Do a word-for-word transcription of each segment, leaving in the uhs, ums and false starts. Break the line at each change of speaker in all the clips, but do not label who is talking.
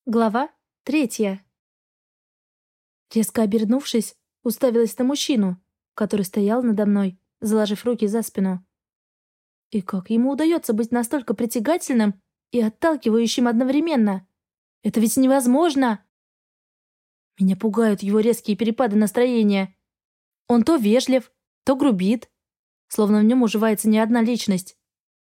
Глава третья. Резко обернувшись, уставилась на мужчину, который стоял надо мной, заложив руки за спину. И как ему удается быть настолько притягательным и отталкивающим одновременно? Это ведь невозможно! Меня пугают его резкие перепады настроения. Он то вежлив, то грубит, словно в нем уживается не одна личность.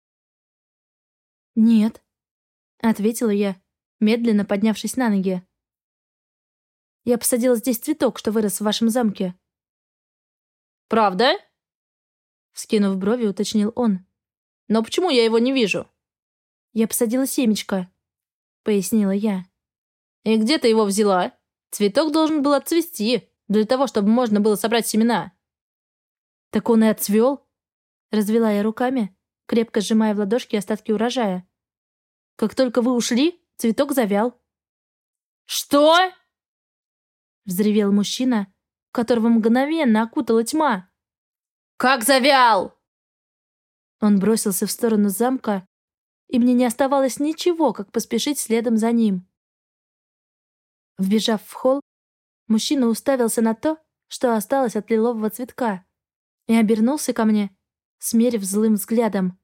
«Нет», — ответила я, медленно поднявшись на ноги. «Я посадила здесь цветок, что вырос в вашем замке».
«Правда?»
Вскинув брови, уточнил он.
«Но почему я его не вижу?»
«Я посадила семечко», — пояснила я.
«И где ты его взяла? Цветок должен был отцвести, для того, чтобы можно было собрать семена».
«Так он и отцвел», — развела я руками, крепко сжимая в ладошки остатки урожая. «Как только вы ушли, цветок завял».
«Что?»
— взревел мужчина, которого мгновенно окутала тьма.
«Как завял?»
Он бросился в сторону замка, и мне не оставалось ничего, как поспешить следом за ним. Вбежав в холл, мужчина уставился на то, что осталось от лилового цветка, и обернулся ко мне, смерив злым взглядом.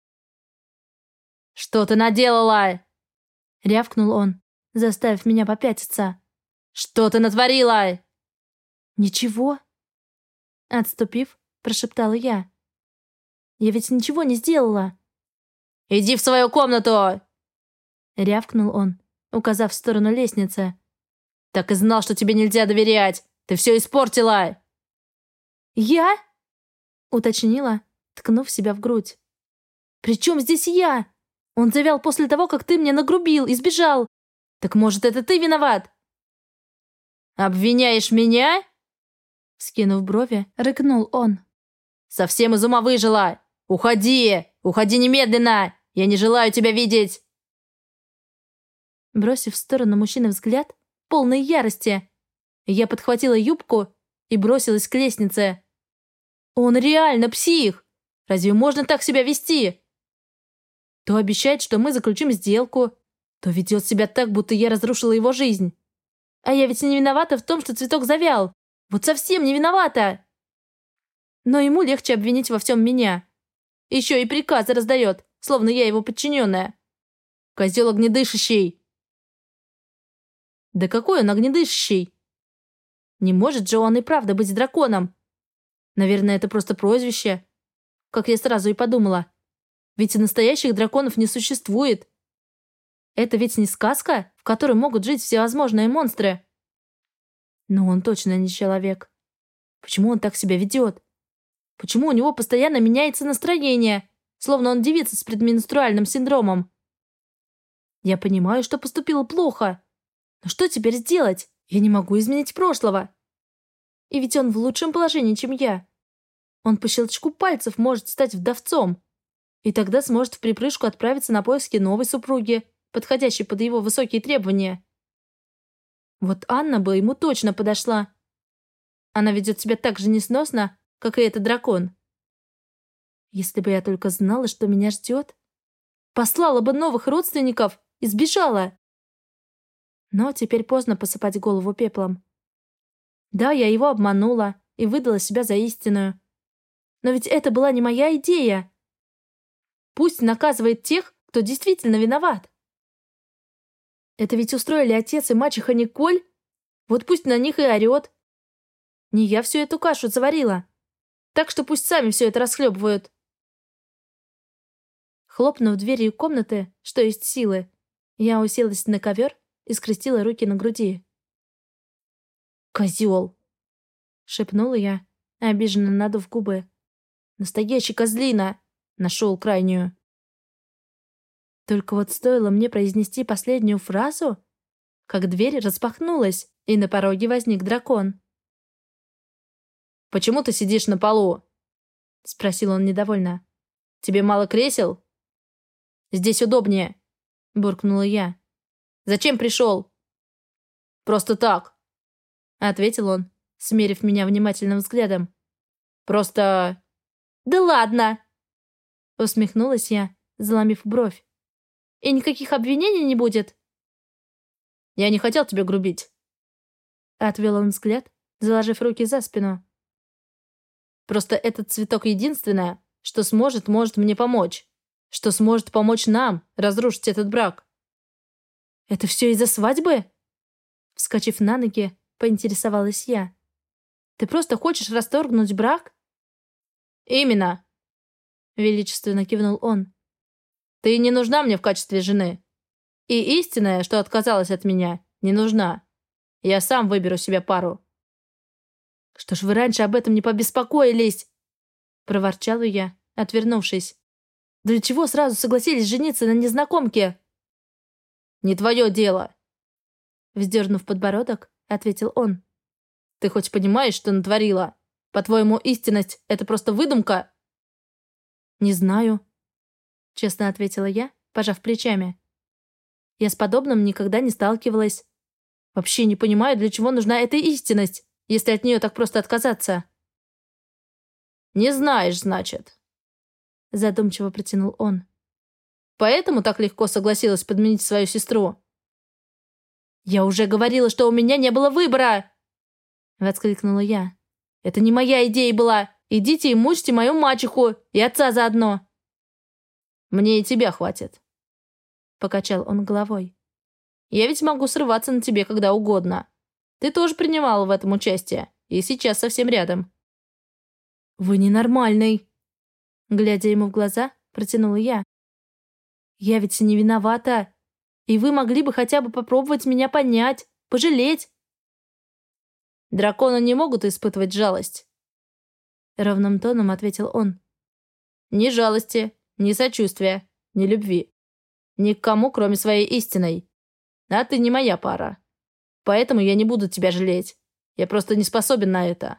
«Что ты наделала?»
— рявкнул он, заставив меня попятиться.
«Что ты натворила?»
«Ничего?» — отступив, прошептала я. «Я ведь ничего не сделала!»
«Иди в свою комнату!»
— рявкнул он, указав в сторону лестницы.
«Так и знал, что тебе нельзя доверять! Ты все испортила!»
«Я?» — уточнила, ткнув себя в грудь. «При чем здесь я? Он завял после того, как ты мне нагрубил и сбежал. Так может, это ты виноват?»
«Обвиняешь меня?»
Скинув брови, рыкнул он.
«Совсем из ума выжила! Уходи! Уходи немедленно! Я не желаю тебя видеть!»
Бросив в сторону мужчины взгляд, полной ярости, я подхватила юбку и бросилась к лестнице. «Он реально псих! Разве можно так себя вести?» То обещает, что мы заключим сделку, то ведет себя так, будто я разрушила его жизнь. А я ведь не виновата в том, что цветок завял. Вот совсем не виновата. Но ему легче обвинить во всем меня. Еще и приказы раздает, словно я его подчиненная. Козел огнедышащий. Да какой он огнедышащий? Не может же он и правда быть драконом. Наверное, это просто прозвище. Как я сразу и подумала. Ведь и настоящих драконов не существует. Это ведь не сказка, в которой могут жить всевозможные монстры. Но он точно не человек. Почему он так себя ведет? Почему у него постоянно меняется настроение, словно он девица с предменструальным синдромом? Я понимаю, что поступила плохо. Но что теперь сделать? Я не могу изменить прошлого. И ведь он в лучшем положении, чем я. Он по щелчку пальцев может стать вдовцом. И тогда сможет в припрыжку отправиться на поиски новой супруги, подходящей под его высокие требования. Вот Анна бы ему точно подошла. Она ведет себя так же несносно, как и этот дракон. Если бы я только знала, что меня ждет, послала бы новых родственников и сбежала. Но теперь поздно посыпать голову пеплом. Да, я его обманула и выдала себя за истинную. Но ведь это была не моя идея. Пусть наказывает тех, кто действительно виноват. Это ведь устроили отец и мачеха Николь. Вот пусть на них и орет. Не я всю эту кашу заварила. Так что пусть сами все это расхлебывают. Хлопнув дверью комнаты, что есть силы, я уселась на ковер и скрестила руки на груди. «Козел!» — шепнула я, обиженно надув губы. «Настоящий козлина! Нашел крайнюю!» Только вот стоило мне произнести последнюю фразу, как дверь распахнулась, и на пороге возник дракон.
«Почему ты сидишь на полу?» — спросил он недовольно. «Тебе мало кресел?» «Здесь удобнее», — буркнула я. «Зачем пришел?» «Просто так», — ответил он, смерив меня внимательным взглядом. «Просто...»
«Да ладно!» — усмехнулась я, заломив бровь. «И никаких обвинений не будет?»
Я не хотел тебе грубить».
Отвел он взгляд, заложив руки за спину.
«Просто этот цветок единственное, что сможет, может мне помочь. Что сможет помочь нам разрушить этот брак».
«Это все из-за свадьбы?» Вскочив на ноги, поинтересовалась я. «Ты просто хочешь расторгнуть брак?»
«Именно», — величественно кивнул он. «Ты не нужна мне в качестве жены. И истинная, что отказалась от меня, не нужна. Я сам выберу себе пару».
«Что ж вы раньше об этом не побеспокоились?» — проворчала я, отвернувшись. «Для чего сразу согласились жениться на незнакомке?»
«Не твое дело», —
вздернув подбородок, ответил он.
«Ты хоть понимаешь, что натворила? По-твоему, истинность — это просто выдумка?»
«Не знаю», — честно ответила я, пожав плечами. «Я с подобным никогда не сталкивалась. Вообще не понимаю, для чего нужна эта истинность, если от нее так просто отказаться».
«Не знаешь, значит», —
задумчиво протянул он.
«Поэтому так легко согласилась подменить свою сестру?»
«Я уже говорила, что у меня не было выбора!» — воскликнула я. «Это не моя идея была. Идите и мучьте мою мачеху и отца заодно».
«Мне и тебя хватит», — покачал он головой. «Я ведь могу срываться на тебе когда угодно. Ты тоже принимала в этом участие, и сейчас совсем рядом».
«Вы ненормальный!» Глядя ему в глаза, протянула я. «Я ведь не виновата, и вы могли бы хотя бы попробовать меня понять, пожалеть».
«Драконы не могут испытывать жалость», — ровным тоном ответил он. «Ни жалости, ни сочувствия, ни любви. Ни к кому, кроме своей истинной. А ты не моя пара. Поэтому я не буду тебя жалеть. Я просто не способен на это».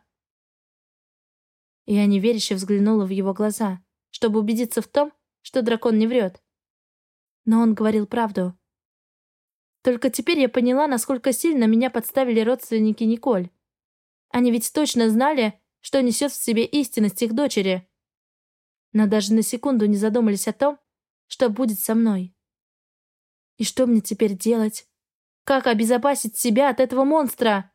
Я неверяще взглянула в его глаза, чтобы убедиться в том, что дракон не врет. Но он говорил правду. Только теперь я поняла, насколько сильно меня подставили родственники Николь. Они ведь точно знали, что несет в себе истинность их дочери. Но даже на секунду не задумались о том, что будет со мной. И что мне теперь делать? Как обезопасить себя от этого монстра?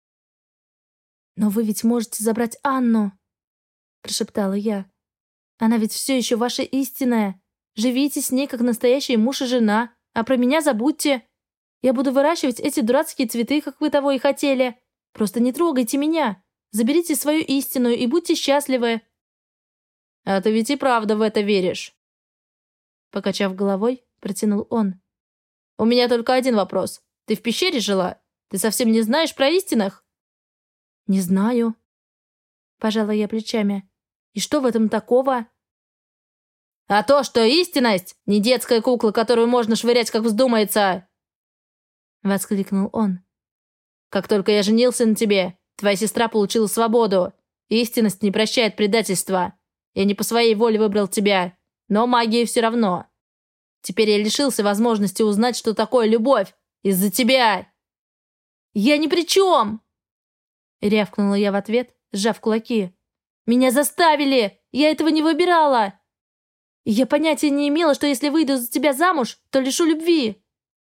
«Но вы ведь можете забрать Анну», — прошептала я. «Она ведь все еще ваша истинная. Живите с ней, как настоящий муж и жена, а про меня забудьте. Я буду выращивать эти дурацкие цветы, как вы того и хотели. Просто не трогайте меня. Заберите свою истинную и будьте счастливы».
«А ты ведь и правда в это веришь», —
покачав головой, протянул он.
«У меня только один вопрос. Ты в пещере жила? Ты совсем не знаешь про истинных?»
«Не знаю», — пожала я плечами. «И что в этом такого?»
«А то, что истинность — не детская кукла, которую можно швырять, как вздумается!» — воскликнул он. «Как только я женился на тебе, твоя сестра получила свободу. Истинность не прощает предательства. Я не по своей воле выбрал тебя, но магии все равно. Теперь я лишился возможности узнать, что такое любовь. Из-за тебя!»
«Я ни при чем!» Рявкнула я в ответ, сжав кулаки. «Меня заставили! Я этого не выбирала! Я понятия не имела, что если выйду за тебя замуж, то лишу любви!»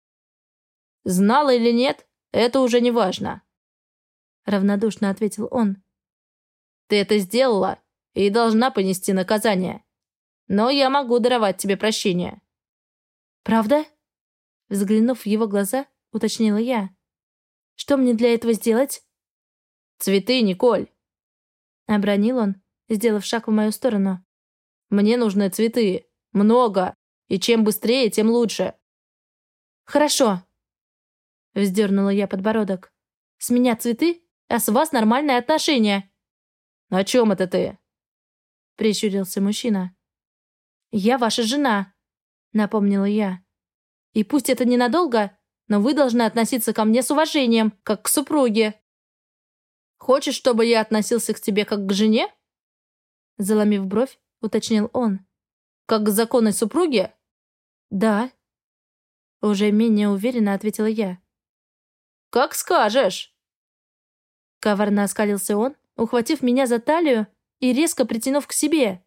«Знала или нет, это уже не важно», — равнодушно ответил он. «Ты это сделала и должна понести наказание. Но я могу даровать тебе прощение».
«Правда?» Взглянув в его глаза, уточнила я. «Что мне для этого сделать?»
«Цветы, Николь!» —
обронил он, сделав шаг в мою сторону.
«Мне нужны цветы. Много. И чем быстрее, тем лучше».
«Хорошо!» — вздернула я подбородок. «С меня цветы, а с вас нормальные отношения».
«О чем это ты?»
— прищурился мужчина. «Я ваша жена», — напомнила я. «И пусть это ненадолго, но вы должны относиться ко мне с уважением, как к супруге».
«Хочешь, чтобы я относился к тебе как к жене?»
Заломив бровь, уточнил он.
«Как к законной супруге?»
«Да», — уже менее уверенно ответила я.
«Как скажешь!»
Коварно оскалился он, ухватив меня за талию и резко притянув к себе.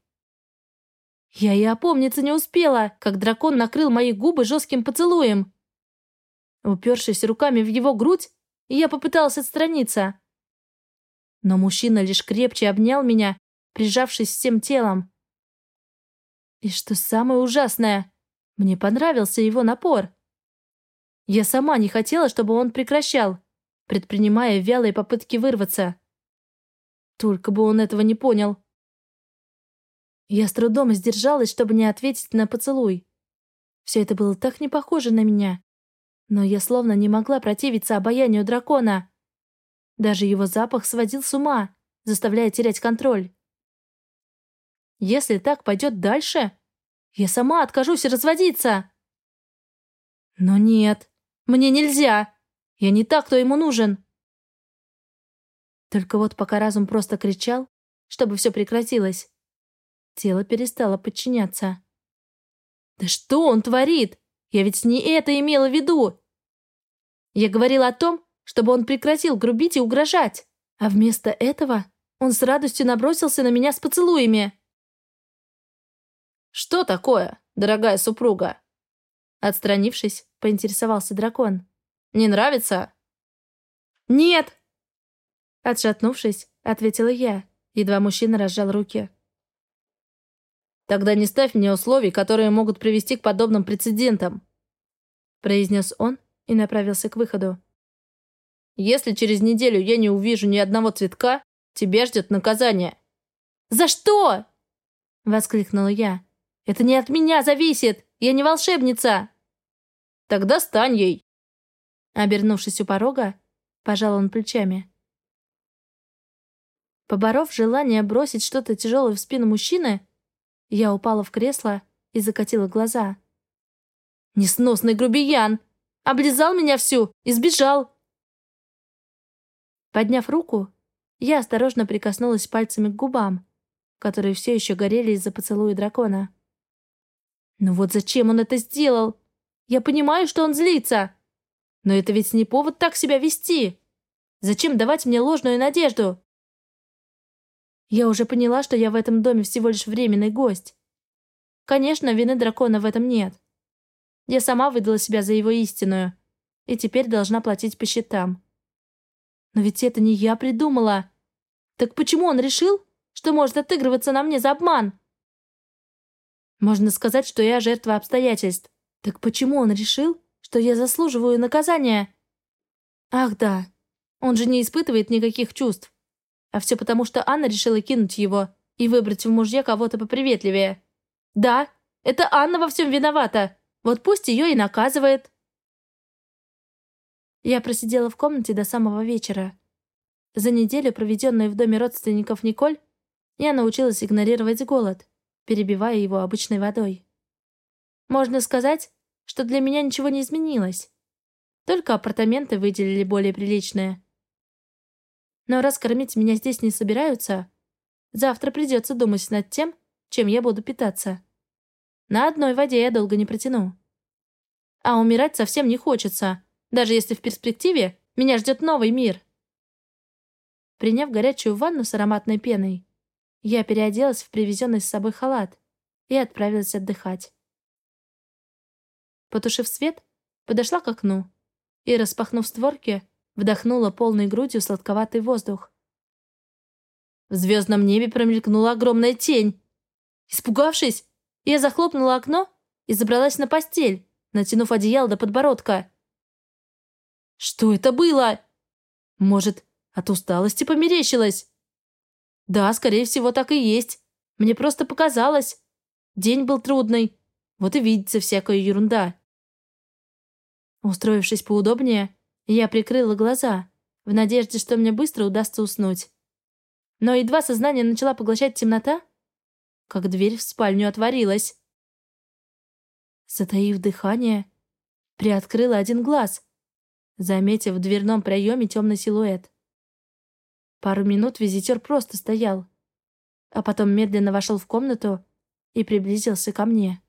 Я и опомниться не успела, как дракон накрыл мои губы жестким поцелуем. Упершись руками в его грудь, я попыталась отстраниться. Но мужчина лишь крепче обнял меня, прижавшись всем телом. И что самое ужасное, мне понравился его напор. Я сама не хотела, чтобы он прекращал, предпринимая вялые попытки вырваться. Только бы он этого не понял. Я с трудом сдержалась, чтобы не ответить на поцелуй. Все это было так не похоже на меня. Но я словно не могла противиться обаянию дракона. Даже его запах сводил с ума, заставляя терять контроль. Если так пойдет дальше, я сама откажусь разводиться. Но нет, мне нельзя. Я не та, кто ему нужен. Только вот пока разум просто кричал, чтобы все прекратилось, тело перестало подчиняться. Да что он творит? Я ведь не это имела в виду. Я говорила о том, чтобы он прекратил грубить и угрожать. А вместо этого он с радостью набросился на меня с поцелуями. «Что такое, дорогая супруга?» Отстранившись, поинтересовался дракон. «Не нравится?» «Нет!» Отшатнувшись, ответила я, едва мужчина разжал руки. «Тогда не ставь мне условий, которые могут привести к подобным прецедентам», произнес он и направился к выходу. «Если через неделю я не увижу ни одного цветка, тебя ждет наказание». «За что?» воскликнула я. «Это не от меня зависит! Я не волшебница!» «Тогда стань ей!» Обернувшись у порога, пожал он плечами. Поборов желание бросить что-то тяжелое в спину мужчины, я упала в кресло и закатила глаза. «Несносный грубиян! Облизал меня всю и сбежал!» Подняв руку, я осторожно прикоснулась пальцами к губам, которые все еще горели из-за поцелуя дракона. «Ну вот зачем он это сделал? Я понимаю, что он злится. Но это ведь не повод так себя вести. Зачем давать мне ложную надежду?» Я уже поняла, что я в этом доме всего лишь временный гость. Конечно, вины дракона в этом нет. Я сама выдала себя за его истинную, и теперь должна платить по счетам. Но ведь это не я придумала. Так почему он решил, что может отыгрываться на мне за обман? Можно сказать, что я жертва обстоятельств. Так почему он решил, что я заслуживаю наказания? Ах да, он же не испытывает никаких чувств. А все потому, что Анна решила кинуть его и выбрать в мужья кого-то поприветливее. Да, это Анна во всем виновата. Вот пусть ее и наказывает. Я просидела в комнате до самого вечера. За неделю, проведенную в доме родственников Николь, я научилась игнорировать голод, перебивая его обычной водой. Можно сказать, что для меня ничего не изменилось. Только апартаменты выделили более приличные. Но раз кормить меня здесь не собираются, завтра придется думать над тем, чем я буду питаться. На одной воде я долго не протяну. А умирать совсем не хочется, даже если в перспективе меня ждет новый мир. Приняв горячую ванну с ароматной пеной, я переоделась в привезенный с собой халат и отправилась отдыхать. Потушив свет, подошла к окну и, распахнув створки, вдохнула полной грудью сладковатый воздух. В звездном небе промелькнула огромная тень. Испугавшись, я захлопнула окно и забралась на постель, натянув одеяло до подбородка. Что это было? Может, от усталости померещилось? Да, скорее всего, так и есть. Мне просто показалось. День был трудный. Вот и видится всякая ерунда. Устроившись поудобнее, я прикрыла глаза, в надежде, что мне быстро удастся уснуть. Но едва сознание начала поглощать темнота, как дверь в спальню отворилась. Затаив дыхание, приоткрыла один глаз, заметив в дверном проеме темный силуэт. Пару минут визитер просто стоял, а потом медленно вошел в комнату и приблизился ко мне.